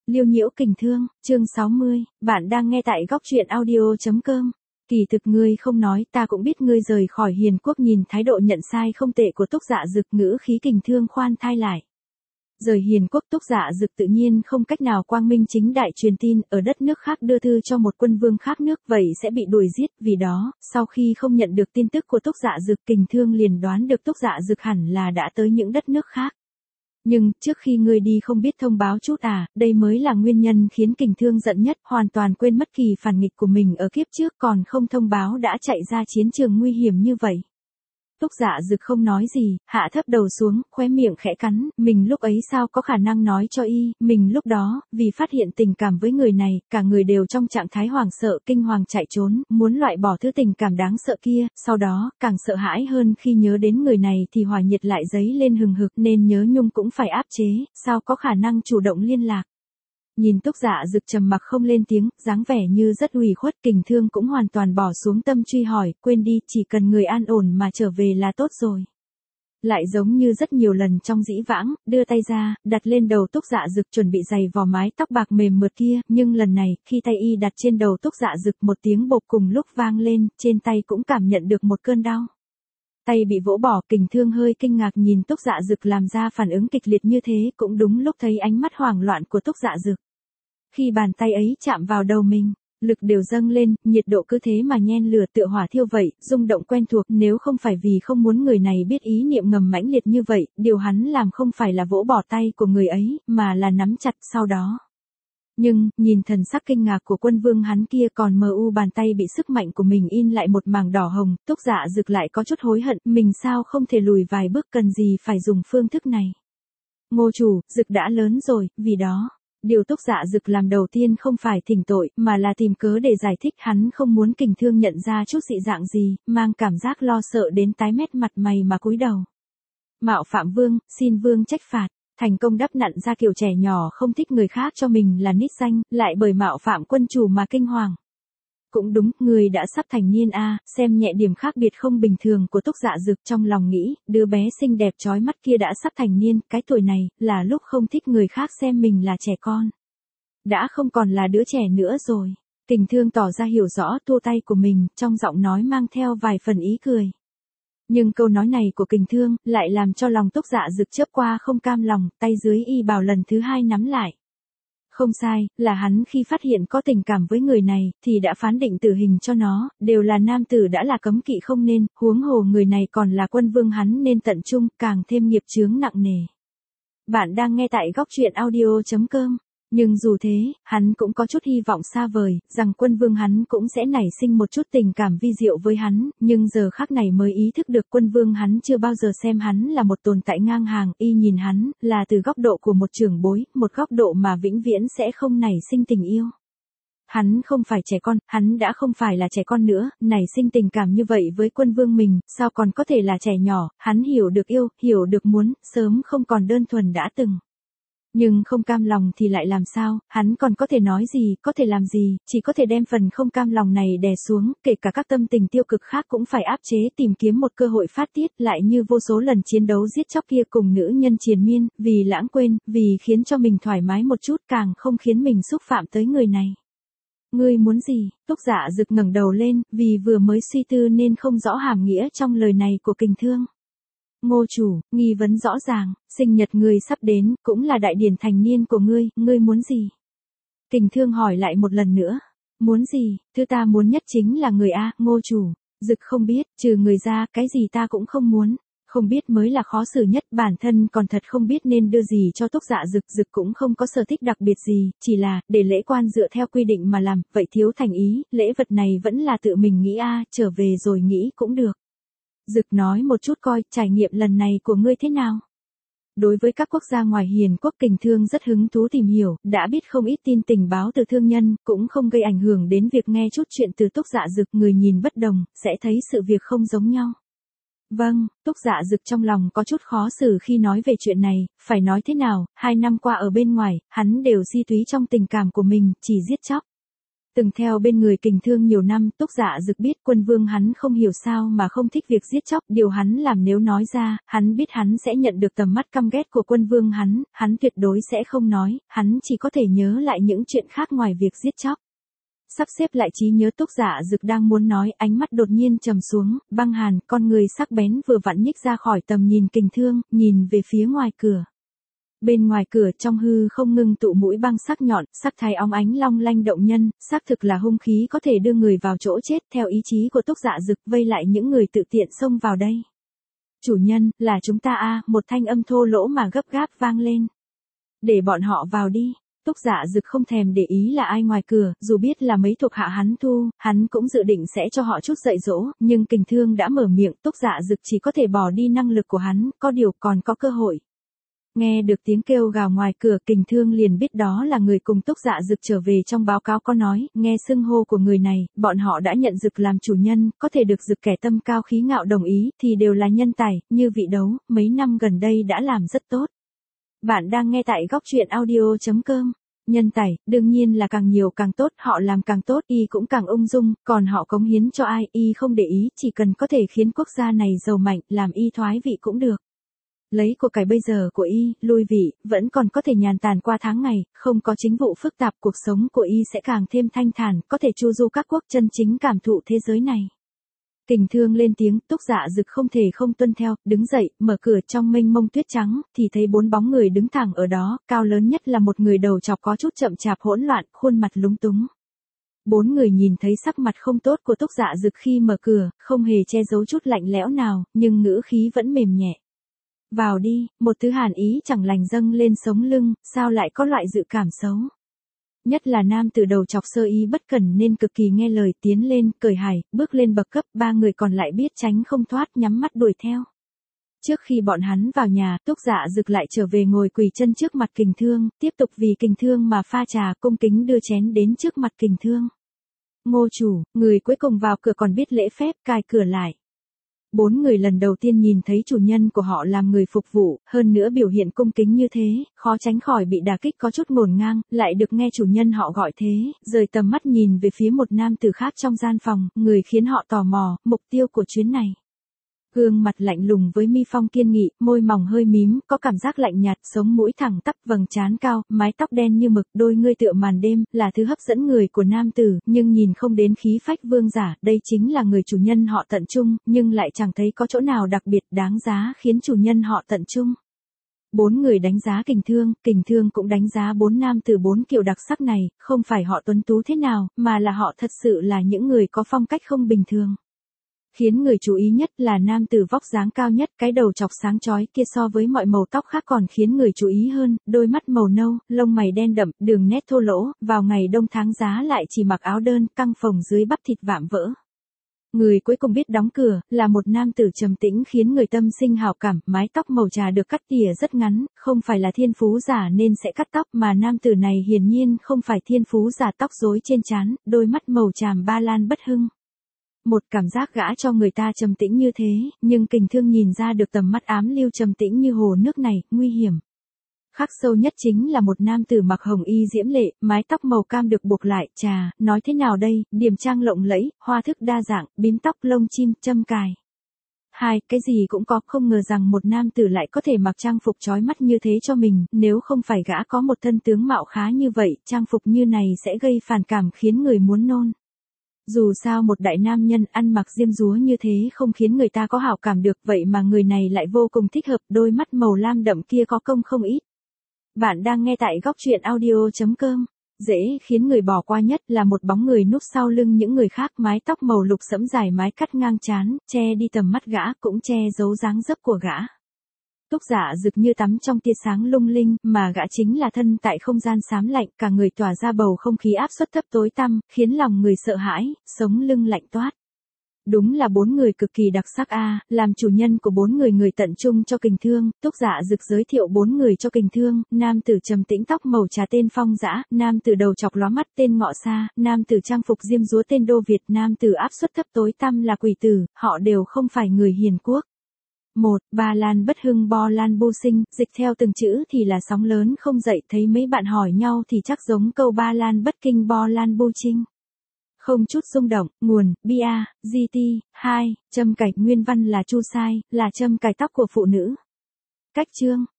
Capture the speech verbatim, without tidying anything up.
Liêu nhiễu kình thương, chương sáu mươi, bạn đang nghe tại góc truyện audio.com. Kỳ thực ngươi không nói, ta cũng biết ngươi rời khỏi Hiền Quốc. Nhìn thái độ nhận sai không tệ của Túc Dạ Dực, ngữ khí kình thương khoan thai lại. Rời Hiền Quốc, Túc Dạ Dực tự nhiên không cách nào quang minh chính đại truyền tin ở đất nước khác đưa thư cho một quân vương khác nước, vậy sẽ bị đuổi giết. Vì đó, sau khi không nhận được tin tức của Túc Dạ Dực, kình thương liền đoán được Túc Dạ Dực hẳn là đã tới những đất nước khác. Nhưng, trước khi ngươi đi không biết thông báo chút à, đây mới là nguyên nhân khiến kình thương giận nhất, hoàn toàn quên mất kỳ phản nghịch của mình ở kiếp trước, còn không thông báo đã chạy ra chiến trường nguy hiểm như vậy. Túc Dạ Dực không nói gì, hạ thấp đầu xuống, khóe miệng khẽ cắn, mình lúc ấy sao có khả năng nói cho y, mình lúc đó, vì phát hiện tình cảm với người này, cả người đều trong trạng thái hoảng sợ, kinh hoàng chạy trốn, muốn loại bỏ thứ tình cảm đáng sợ kia, sau đó, càng sợ hãi hơn khi nhớ đến người này thì hỏa nhiệt lại dấy lên hừng hực, nên nhớ nhung cũng phải áp chế, sao có khả năng chủ động liên lạc. Nhìn Túc Dạ Dực trầm mặc không lên tiếng, dáng vẻ như rất ủy khuất, kình thương cũng hoàn toàn bỏ xuống tâm truy hỏi, quên đi, chỉ cần người an ổn mà trở về là tốt rồi. Lại giống như rất nhiều lần trong dĩ vãng, đưa tay ra, đặt lên đầu Túc Dạ Dực chuẩn bị giày vò mái tóc bạc mềm mượt kia, nhưng lần này, khi tay y đặt trên đầu Túc Dạ Dực một tiếng bộp cùng lúc vang lên, trên tay cũng cảm nhận được một cơn đau. Tay bị vỗ bỏ, kình thương hơi kinh ngạc nhìn Túc Dạ Dực làm ra phản ứng kịch liệt như thế, cũng đúng lúc thấy ánh mắt hoảng loạn của Túc Dạ Dực. Khi bàn tay ấy chạm vào đầu mình, lực đều dâng lên, nhiệt độ cứ thế mà nhen lửa tựa hỏa thiêu vậy, rung động quen thuộc, nếu không phải vì không muốn người này biết ý niệm ngầm mãnh liệt như vậy, điều hắn làm không phải là vỗ bỏ tay của người ấy, mà là nắm chặt sau đó. Nhưng, nhìn thần sắc kinh ngạc của quân vương hắn kia còn mờ u bàn tay bị sức mạnh của mình in lại một mảng đỏ hồng, Túc Dạ Dực lại có chút hối hận, mình sao không thể lùi vài bước, cần gì phải dùng phương thức này. Ngô chủ, Dực đã lớn rồi, vì đó. Điều Túc Dạ Dực làm đầu tiên không phải thỉnh tội, mà là tìm cớ để giải thích, hắn không muốn kình thương nhận ra chút dị dạng gì, mang cảm giác lo sợ đến tái mét mặt mày mà cúi đầu. Mạo phạm vương, xin vương trách phạt. Thành công đắp nặn ra kiểu trẻ nhỏ không thích người khác cho mình là nít danh, lại bởi mạo phạm quân chủ mà kinh hoàng. Cũng đúng, người đã sắp thành niên a, à, xem nhẹ điểm khác biệt không bình thường của Túc Dạ Dực, trong lòng nghĩ, đứa bé xinh đẹp chói mắt kia đã sắp thành niên, cái tuổi này, là lúc không thích người khác xem mình là trẻ con. Đã không còn là đứa trẻ nữa rồi. Kình thương tỏ ra hiểu rõ tua tay của mình, trong giọng nói mang theo vài phần ý cười. Nhưng câu nói này của kình thương, lại làm cho lòng Túc Dạ Dực chớp qua không cam lòng, tay dưới y bào lần thứ hai nắm lại. Không sai, là hắn khi phát hiện có tình cảm với người này, thì đã phán định tử hình cho nó, đều là nam tử đã là cấm kỵ không nên, huống hồ người này còn là quân vương hắn nên tận trung, càng thêm nghiệp chướng nặng nề. Bạn đang nghe tại góc truyện audio.com. Nhưng dù thế, hắn cũng có chút hy vọng xa vời, rằng quân vương hắn cũng sẽ nảy sinh một chút tình cảm vi diệu với hắn, nhưng giờ khắc này mới ý thức được quân vương hắn chưa bao giờ xem hắn là một tồn tại ngang hàng, y nhìn hắn, là từ góc độ của một trưởng bối, một góc độ mà vĩnh viễn sẽ không nảy sinh tình yêu. Hắn không phải trẻ con, hắn đã không phải là trẻ con nữa, nảy sinh tình cảm như vậy với quân vương mình, sao còn có thể là trẻ nhỏ, hắn hiểu được yêu, hiểu được muốn, sớm không còn đơn thuần đã từng. Nhưng không cam lòng thì lại làm sao, hắn còn có thể nói gì, có thể làm gì, chỉ có thể đem phần không cam lòng này đè xuống, kể cả các tâm tình tiêu cực khác cũng phải áp chế, tìm kiếm một cơ hội phát tiết, lại như vô số lần chiến đấu giết chóc kia cùng nữ nhân triền miên, vì lãng quên, vì khiến cho mình thoải mái một chút, càng không khiến mình xúc phạm tới người này. Ngươi muốn gì? Túc Dạ Dực ngẩng đầu lên, vì vừa mới suy tư nên không rõ hàm nghĩa trong lời này của kình thương. Ngô chủ, nghi vấn rõ ràng, sinh nhật người sắp đến, cũng là đại điển thành niên của ngươi, ngươi muốn gì? Kình thương hỏi lại một lần nữa. Muốn gì? Thứ ta muốn nhất chính là người A, Ngô chủ. Dực không biết, trừ người ra, cái gì ta cũng không muốn. Không biết mới là khó xử nhất, bản thân còn thật không biết nên đưa gì cho Túc Dạ Dực. Dực cũng không có sở thích đặc biệt gì, chỉ là, để lễ quan dựa theo quy định mà làm, vậy thiếu thành ý, lễ vật này vẫn là tự mình nghĩ A, trở về rồi nghĩ cũng được. Dực nói một chút coi, trải nghiệm lần này của ngươi thế nào? Đối với các quốc gia ngoài Hiền Quốc, kình thương rất hứng thú tìm hiểu, đã biết không ít tin tình báo từ thương nhân, cũng không gây ảnh hưởng đến việc nghe chút chuyện từ Túc Dạ Dực, người nhìn bất đồng, sẽ thấy sự việc không giống nhau. Vâng, Túc Dạ Dực trong lòng có chút khó xử khi nói về chuyện này, phải nói thế nào, hai năm qua ở bên ngoài, hắn đều si túy trong tình cảm của mình, chỉ giết chóc. Từng theo bên người Kình Thương nhiều năm, Túc Dạ Dực biết Quân Vương hắn không hiểu sao mà không thích việc giết chóc, điều hắn làm nếu nói ra, hắn biết hắn sẽ nhận được tầm mắt căm ghét của Quân Vương hắn, hắn tuyệt đối sẽ không nói, hắn chỉ có thể nhớ lại những chuyện khác ngoài việc giết chóc. Sắp xếp lại trí nhớ, Túc Dạ Dực đang muốn nói, ánh mắt đột nhiên trầm xuống, băng hàn, con người sắc bén vừa vặn nhích ra khỏi tầm nhìn Kình Thương, nhìn về phía ngoài cửa. Bên ngoài cửa trong hư không ngưng tụ mũi băng sắc nhọn, sắc thái óng ánh long lanh động nhân, xác thực là hung khí có thể đưa người vào chỗ chết, theo ý chí của Túc Dạ Dực vây lại những người tự tiện xông vào đây. Chủ nhân, là chúng ta a, một thanh âm thô lỗ mà gấp gáp vang lên. Để bọn họ vào đi. Túc Dạ Dực không thèm để ý là ai ngoài cửa, dù biết là mấy thuộc hạ hắn thu, hắn cũng dự định sẽ cho họ chút dạy dỗ, nhưng Kình Thương đã mở miệng, Túc Dạ Dực chỉ có thể bỏ đi năng lực của hắn, có điều còn có cơ hội. Nghe được tiếng kêu gào ngoài cửa, Kình Thương liền biết đó là người cùng Túc Dạ Dực trở về. Trong báo cáo có nói, nghe xưng hô của người này, bọn họ đã nhận Dực làm chủ nhân, có thể được Dực kẻ tâm cao khí ngạo đồng ý, thì đều là nhân tài, như vị đấu, mấy năm gần đây đã làm rất tốt. Bạn đang nghe tại góc truyện audio chấm com. Nhân tài, đương nhiên là càng nhiều càng tốt, họ làm càng tốt, y cũng càng ung dung, còn họ cống hiến cho ai, y không để ý, chỉ cần có thể khiến quốc gia này giàu mạnh, làm y thoái vị cũng được. Lấy của cải bây giờ của y, lui vị, vẫn còn có thể nhàn tản qua tháng ngày, không có chính vụ phức tạp, cuộc sống của y sẽ càng thêm thanh thản, có thể chu du các quốc, chân chính cảm thụ thế giới này. Kình Thương lên tiếng, Túc Dạ Dực không thể không tuân theo, đứng dậy, mở cửa. Trong mênh mông tuyết trắng, thì thấy bốn bóng người đứng thẳng ở đó, cao lớn nhất là một người đầu chọc có chút chậm chạp hỗn loạn, khuôn mặt lúng túng. Bốn người nhìn thấy sắc mặt không tốt của Túc Dạ Dực khi mở cửa, không hề che giấu chút lạnh lẽo nào, nhưng ngữ khí vẫn mềm nhẹ. Vào đi, một thứ hàn ý chẳng lành dâng lên sống lưng, sao lại có loại dự cảm xấu. Nhất là nam từ đầu chọc sơ ý bất cẩn nên cực kỳ nghe lời, tiến lên, cởi hài, bước lên bậc cấp, ba người còn lại biết tránh không thoát, nhắm mắt đuổi theo. Trước khi bọn hắn vào nhà, Túc Dạ Dực lại trở về ngồi quỳ chân trước mặt Kình Thương, tiếp tục vì Kình Thương mà pha trà, cung kính đưa chén đến trước mặt Kình Thương. Ngô chủ, người cuối cùng vào cửa còn biết lễ phép, cài cửa lại. Bốn người lần đầu tiên nhìn thấy chủ nhân của họ làm người phục vụ, hơn nữa biểu hiện cung kính như thế, khó tránh khỏi bị đả kích có chút ngổn ngang, lại được nghe chủ nhân họ gọi thế, rời tầm mắt nhìn về phía một nam tử khác trong gian phòng, người khiến họ tò mò, mục tiêu của chuyến này. Gương mặt lạnh lùng với mi phong kiên nghị, môi mỏng hơi mím, có cảm giác lạnh nhạt, sống mũi thẳng tắp, vầng trán cao, mái tóc đen như mực, đôi ngươi tựa màn đêm, là thứ hấp dẫn người của nam tử, nhưng nhìn không đến khí phách vương giả, đây chính là người chủ nhân họ tận trung, nhưng lại chẳng thấy có chỗ nào đặc biệt đáng giá khiến chủ nhân họ tận trung. Bốn người đánh giá Kình Thương, Kình Thương cũng đánh giá bốn nam tử bốn kiểu đặc sắc này, không phải họ tuấn tú thế nào, mà là họ thật sự là những người có phong cách không bình thường. Khiến người chú ý nhất là nam tử vóc dáng cao nhất, cái đầu chọc sáng chói kia so với mọi màu tóc khác còn khiến người chú ý hơn, đôi mắt màu nâu, lông mày đen đậm, đường nét thô lỗ, vào ngày đông tháng giá lại chỉ mặc áo đơn, căng phồng dưới bắp thịt vạm vỡ. Người cuối cùng biết đóng cửa, là một nam tử trầm tĩnh khiến người tâm sinh hảo cảm, mái tóc màu trà được cắt tỉa rất ngắn, không phải là thiên phú giả nên sẽ cắt tóc, mà nam tử này hiển nhiên không phải thiên phú giả, tóc rối trên trán, đôi mắt màu tràm ba lan bất hưng. Một cảm giác gã cho người ta trầm tĩnh như thế, nhưng Kình Thương nhìn ra được tầm mắt ám lưu trầm tĩnh như hồ nước này, nguy hiểm. Khắc sâu nhất chính là một nam tử mặc hồng y diễm lệ, mái tóc màu cam được buộc lại, chà, nói thế nào đây, điểm trang lộng lẫy, hoa thức đa dạng, bím tóc lông chim, châm cài. Hai, cái gì cũng có, không ngờ rằng một nam tử lại có thể mặc trang phục chói mắt như thế cho mình, nếu không phải gã có một thân tướng mạo khá như vậy, trang phục như này sẽ gây phản cảm khiến người muốn nôn. Dù sao một đại nam nhân ăn mặc diêm dúa như thế không khiến người ta có hảo cảm được, vậy mà người này lại vô cùng thích hợp, đôi mắt màu lam đậm kia có công không ít. Bạn đang nghe tại góc truyện audio chấm com. Dễ khiến người bỏ qua nhất là một bóng người núp sau lưng những người khác, mái tóc màu lục sẫm dài mái cắt ngang trán, che đi tầm mắt gã, cũng che giấu dáng dấp của gã. Túc Dạ Dực như tắm trong tia sáng lung linh, mà gã chính là thân tại không gian xám lạnh, cả người tỏa ra bầu không khí áp suất thấp tối tăm, khiến lòng người sợ hãi, sống lưng lạnh toát. Đúng là bốn người cực kỳ đặc sắc a, làm chủ nhân của bốn người người tận trung cho Kình Thương, Túc Dạ Dực giới thiệu bốn người cho Kình Thương, nam tử trầm tĩnh tóc màu trà tên Phong Dã, nam tử đầu chọc lóa mắt tên Ngọ Sa, nam tử trang phục diêm dúa tên Đô Việt, nam tử áp suất thấp tối tăm là Quỷ Tử, họ đều không phải người hiền quốc. Một, Ba Lan bất hưng Bo Lan bu sinh, dịch theo từng chữ thì là sóng lớn không dậy, thấy mấy bạn hỏi nhau thì chắc giống câu Ba Lan bất kinh Bo Lan bu trinh. Không chút rung động, nguồn, bia, giê tê, hai, châm cài, nguyên văn là Chu Sai, là châm cài tóc của phụ nữ. Cách chương.